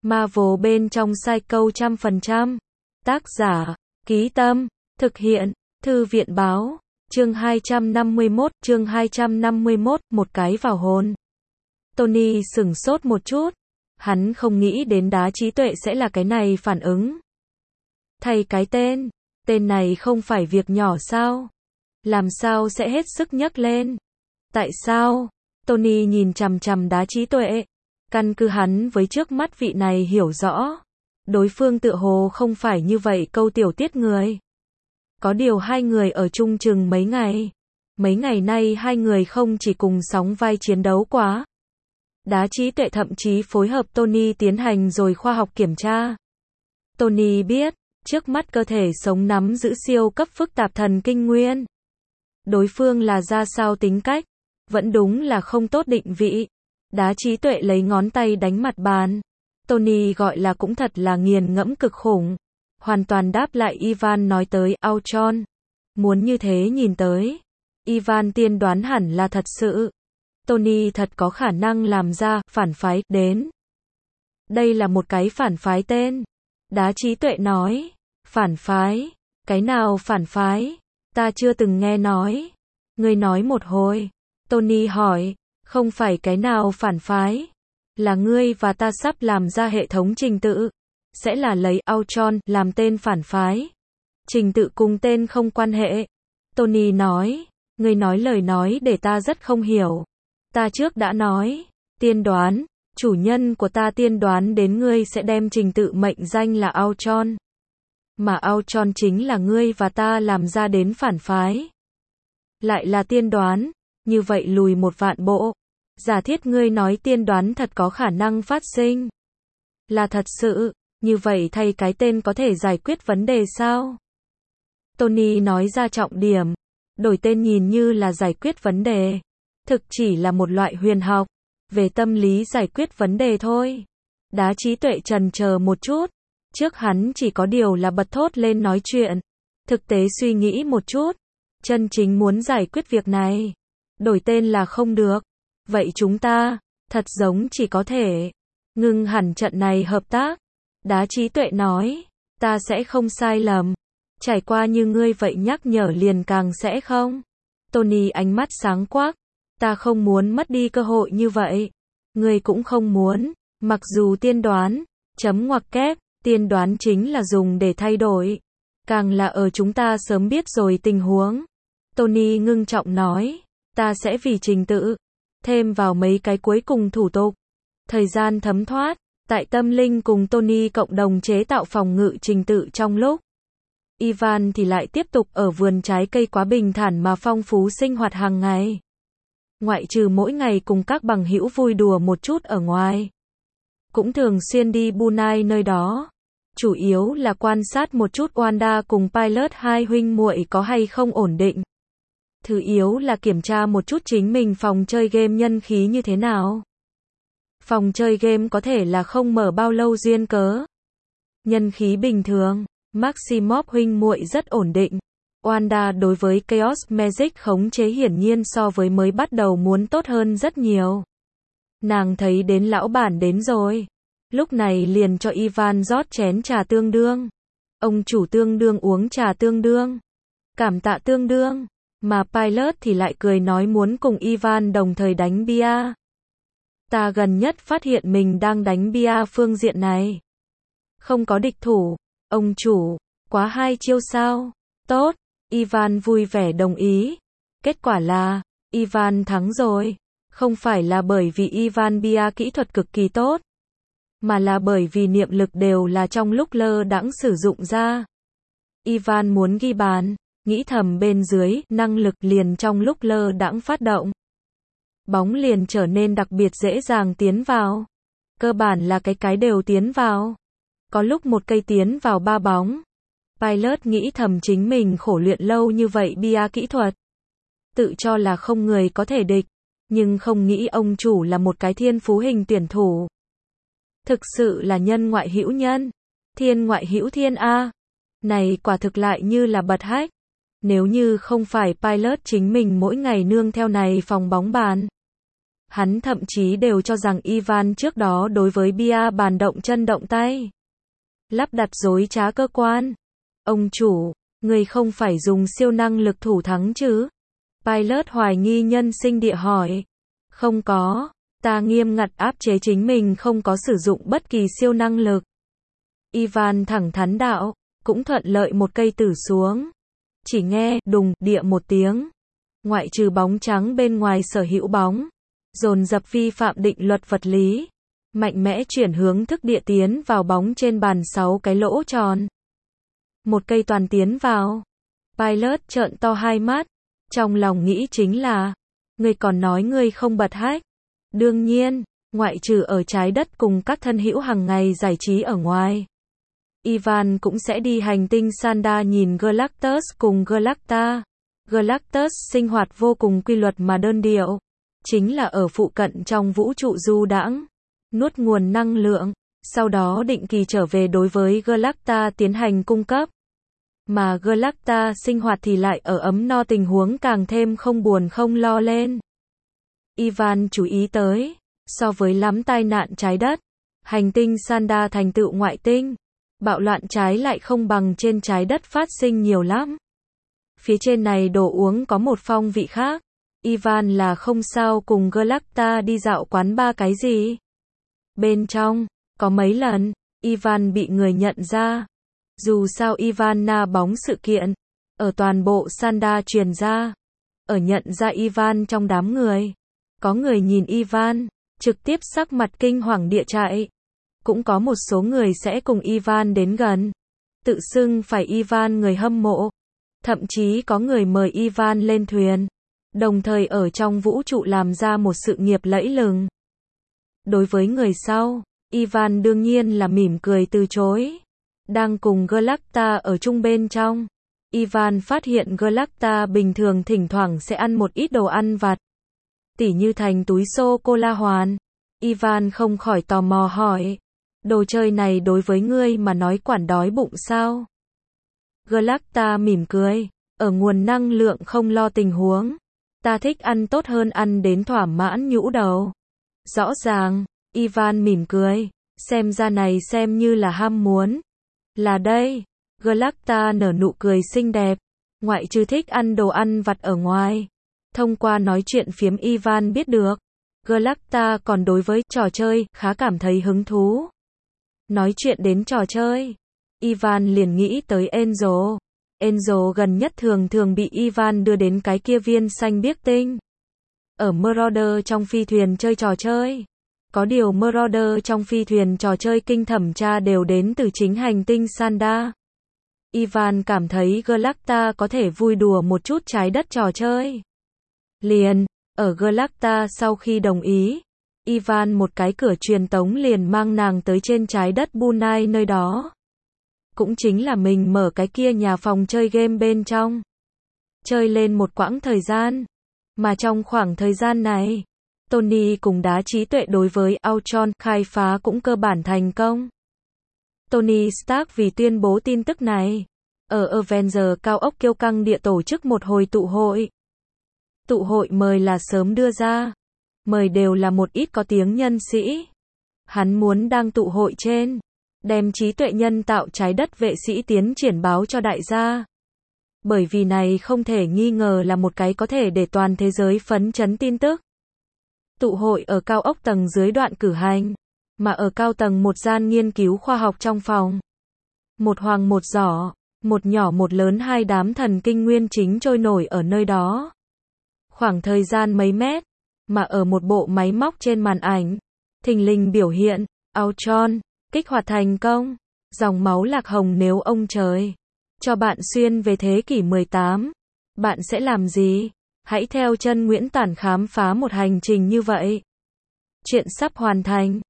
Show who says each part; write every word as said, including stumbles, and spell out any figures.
Speaker 1: Marvel bên trong Psycho trăm phần trăm. Tác giả, Ký Tâm, thực hiện, Thư viện báo, chương hai trăm năm mươi mốt, chương hai trăm năm mươi mốt, một cái vào hồn. Tony sửng sốt một chút, hắn không nghĩ đến đá trí tuệ sẽ là cái này phản ứng. Thay cái tên, tên này không phải việc nhỏ sao? Làm sao sẽ hết sức nhắc lên? Tại sao? Tony nhìn chằm chằm đá trí tuệ. Căn cứ hắn với trước mắt vị này hiểu rõ. Đối phương tựa hồ không phải như vậy câu tiểu tiết người. Có điều hai người ở chung chừng mấy ngày. Mấy ngày nay hai người không chỉ cùng sóng vai chiến đấu quá. Đá trí tuệ thậm chí phối hợp Tony tiến hành rồi khoa học kiểm tra. Tony biết, trước mắt cơ thể sống nắm giữ siêu cấp phức tạp thần kinh nguyên. Đối phương là ra sao tính cách, vẫn đúng là không tốt định vị. Đá trí tuệ lấy ngón tay đánh mặt bàn. Tony gọi là cũng thật là nghiền ngẫm cực khủng. Hoàn toàn đáp lại Ivan nói tới Ultron. Muốn như thế nhìn tới. Ivan tiên đoán hẳn là thật sự. Tony thật có khả năng làm ra phản phái đến. Đây là một cái phản phái tên. Đá trí tuệ nói. Phản phái? Cái nào phản phái? Ta chưa từng nghe nói. Ngươi nói một hồi. Tony hỏi. Không phải cái nào phản phái. Là ngươi và ta sắp làm ra hệ thống trình tự. Sẽ là lấy Ultron làm tên phản phái. Trình tự cùng tên không quan hệ. Tony nói. Ngươi nói lời nói để ta rất không hiểu. Ta trước đã nói. Tiên đoán. Chủ nhân của ta tiên đoán đến ngươi sẽ đem trình tự mệnh danh là Ultron. Mà Ultron chính là ngươi và ta làm ra đến phản phái. Lại là tiên đoán. Như vậy lùi một vạn bộ. Giả thiết ngươi nói tiên đoán thật có khả năng phát sinh. Là thật sự. Như vậy thay cái tên có thể giải quyết vấn đề sao? Tony nói ra trọng điểm. Đổi tên nhìn như là giải quyết vấn đề. Thực chỉ là một loại huyền học. Về tâm lý giải quyết vấn đề thôi. Đá trí tuệ chần chờ một chút. Trước hắn chỉ có điều là bật thốt lên nói chuyện. Thực tế suy nghĩ một chút. Chân chính muốn giải quyết việc này. Đổi tên là không được. Vậy chúng ta, thật giống chỉ có thể ngưng hẳn trận này hợp tác. Đá trí tuệ nói. Ta sẽ không sai lầm. Trải qua như ngươi vậy nhắc nhở liền càng sẽ không. Tony ánh mắt sáng quắc. Ta không muốn mất đi cơ hội như vậy. Ngươi cũng không muốn. Mặc dù tiên đoán, chấm ngoặc kép, tiên đoán chính là dùng để thay đổi. Càng là ở chúng ta sớm biết rồi tình huống. Tony ngưng trọng nói. Ta sẽ vì trình tự. Thêm vào mấy cái cuối cùng thủ tục. Thời gian thấm thoát. Tại Tâm Linh cùng Tony cộng đồng chế tạo phòng ngự trình tự trong lúc. Ivan thì lại tiếp tục ở vườn trái cây quá bình thản mà phong phú sinh hoạt hàng ngày. Ngoại trừ mỗi ngày cùng các bằng hữu vui đùa một chút ở ngoài. Cũng thường xuyên đi Bunai nơi đó. Chủ yếu là quan sát một chút Wanda cùng Pilot hai huynh muội có hay không ổn định. Thứ yếu là kiểm tra một chút chính mình phòng chơi game nhân khí như thế nào. Phòng chơi game có thể là không mở bao lâu duyên cớ. Nhân khí bình thường, Maximoff huynh muội rất ổn định. Wanda đối với Chaos Magic khống chế hiển nhiên so với mới bắt đầu muốn tốt hơn rất nhiều. Nàng thấy đến lão bản đến rồi. Lúc này liền cho Ivan rót chén trà tương đương. Ông chủ tương đương uống trà tương đương. Cảm tạ tương đương. Mà Pilot thì lại cười nói muốn cùng Ivan đồng thời đánh bia. Ta gần nhất phát hiện mình đang đánh bia phương diện này. Không có địch thủ. Ông chủ, quá hai chiêu sao? Tốt. Ivan vui vẻ đồng ý. Kết quả là, Ivan thắng rồi. Không phải là bởi vì Ivan bia kỹ thuật cực kỳ tốt. Mà là bởi vì niệm lực đều là trong lúc lơ đãng sử dụng ra. Ivan muốn ghi bàn. Nghĩ thầm bên dưới, năng lực liền trong lúc lơ đãng phát động. Bóng liền trở nên đặc biệt dễ dàng tiến vào. Cơ bản là cái cái đều tiến vào. Có lúc một cây tiến vào ba bóng. Pilot nghĩ thầm chính mình khổ luyện lâu như vậy bia kỹ thuật. Tự cho là không người có thể địch. Nhưng không nghĩ ông chủ là một cái thiên phú hình tuyển thủ. Thực sự là nhân ngoại hữu nhân. Thiên ngoại hữu thiên A. Này quả thực lại như là bật hách. Nếu như không phải Pilot chính mình mỗi ngày nương theo này phòng bóng bàn. Hắn thậm chí đều cho rằng Ivan trước đó đối với bia bàn động chân động tay. Lắp đặt dối trá cơ quan. Ông chủ, người không phải dùng siêu năng lực thủ thắng chứ? Pilot hoài nghi nhân sinh địa hỏi. Không có, ta nghiêm ngặt áp chế chính mình không có sử dụng bất kỳ siêu năng lực. Ivan thẳng thắn đạo, cũng thuận lợi một cây tử xuống. Chỉ nghe, đùng, địa một tiếng. Ngoại trừ bóng trắng bên ngoài sở hữu bóng. Dồn dập vi phạm định luật vật lý. Mạnh mẽ chuyển hướng thức địa tiến vào bóng trên bàn sáu cái lỗ tròn. Một cây toàn tiến vào. Pilot trợn to hai mắt. Trong lòng nghĩ chính là, ngươi còn nói ngươi không bật hack. Đương nhiên, ngoại trừ ở trái đất cùng các thân hữu hàng ngày giải trí ở ngoài. Ivan cũng sẽ đi hành tinh Sanda nhìn Galactus cùng Galacta. Galactus sinh hoạt vô cùng quy luật mà đơn điệu. Chính là ở phụ cận trong vũ trụ du đãng, nuốt nguồn năng lượng, sau đó định kỳ trở về đối với Galacta tiến hành cung cấp. Mà Galacta sinh hoạt thì lại ở ấm no tình huống càng thêm không buồn không lo lên. Ivan chú ý tới, so với lắm tai nạn trái đất, hành tinh Sanda thành tựu ngoại tinh, bạo loạn trái lại không bằng trên trái đất phát sinh nhiều lắm. Phía trên này đồ uống có một phong vị khác. Ivan là không sao cùng Galacta đi dạo quán ba cái gì. Bên trong, có mấy lần, Ivan bị người nhận ra. Dù sao Ivan na bóng sự kiện, ở toàn bộ Sanda truyền ra. Ở nhận ra Ivan trong đám người. Có người nhìn Ivan, trực tiếp sắc mặt kinh hoàng địa chạy. Cũng có một số người sẽ cùng Ivan đến gần. Tự xưng phải Ivan người hâm mộ. Thậm chí có người mời Ivan lên thuyền. Đồng thời ở trong vũ trụ làm ra một sự nghiệp lẫy lừng. Đối với người sau, Ivan đương nhiên là mỉm cười từ chối. Đang cùng Galacta ở chung bên trong, Ivan phát hiện Galacta bình thường thỉnh thoảng sẽ ăn một ít đồ ăn vặt. Tỉ như thành túi sô-cô-la hoàn. Ivan không khỏi tò mò hỏi, đồ chơi này đối với ngươi mà nói quản đói bụng sao? Galacta mỉm cười, ở nguồn năng lượng không lo tình huống. Ta thích ăn tốt hơn ăn đến thỏa mãn nhũ đầu. Rõ ràng, Ivan mỉm cười, xem ra này xem như là ham muốn. Là đây, Galacta nở nụ cười xinh đẹp, ngoại trừ thích ăn đồ ăn vặt ở ngoài. Thông qua nói chuyện phiếm Ivan biết được, Galacta còn đối với trò chơi khá cảm thấy hứng thú. Nói chuyện đến trò chơi, Ivan liền nghĩ tới Angel. Angel gần nhất thường thường bị Ivan đưa đến cái kia viên xanh biếc tinh. Ở Marauder trong phi thuyền chơi trò chơi. Có điều Marauder trong phi thuyền trò chơi kinh thẩm tra đều đến từ chính hành tinh Sanda. Ivan cảm thấy Galacta có thể vui đùa một chút trái đất trò chơi. Liền, ở Galacta sau khi đồng ý, Ivan một cái cửa truyền tống liền mang nàng tới trên trái đất Bunai nơi đó. Cũng chính là mình mở cái kia nhà phòng chơi game bên trong. Chơi lên một quãng thời gian. Mà trong khoảng thời gian này, Tony cùng đá trí tuệ đối với Ultron khai phá cũng cơ bản thành công. Tony Stark vì tuyên bố tin tức này, ở Avengers cao ốc kiêu căng địa tổ chức một hồi tụ hội. Tụ hội mời là sớm đưa ra. Mời đều là một ít có tiếng nhân sĩ. Hắn muốn đang tụ hội trên, đem trí tuệ nhân tạo trái đất vệ sĩ tiến triển báo cho đại gia. Bởi vì này không thể nghi ngờ là một cái có thể để toàn thế giới phấn chấn tin tức. Tụ hội ở cao ốc tầng dưới đoạn cử hành, mà ở cao tầng một gian nghiên cứu khoa học trong phòng. Một hoàng một giỏ, một nhỏ một lớn hai đám thần kinh nguyên chính trôi nổi ở nơi đó. Khoảng thời gian mấy mét, mà ở một bộ máy móc trên màn ảnh, thình lình biểu hiện, Ultron, kích hoạt thành công, dòng máu lạc hồng nếu ông trời cho bạn xuyên về thế kỷ mười tám, bạn sẽ làm gì? Hãy theo chân Nguyễn Tản khám phá một hành trình như vậy. Chuyện sắp hoàn thành.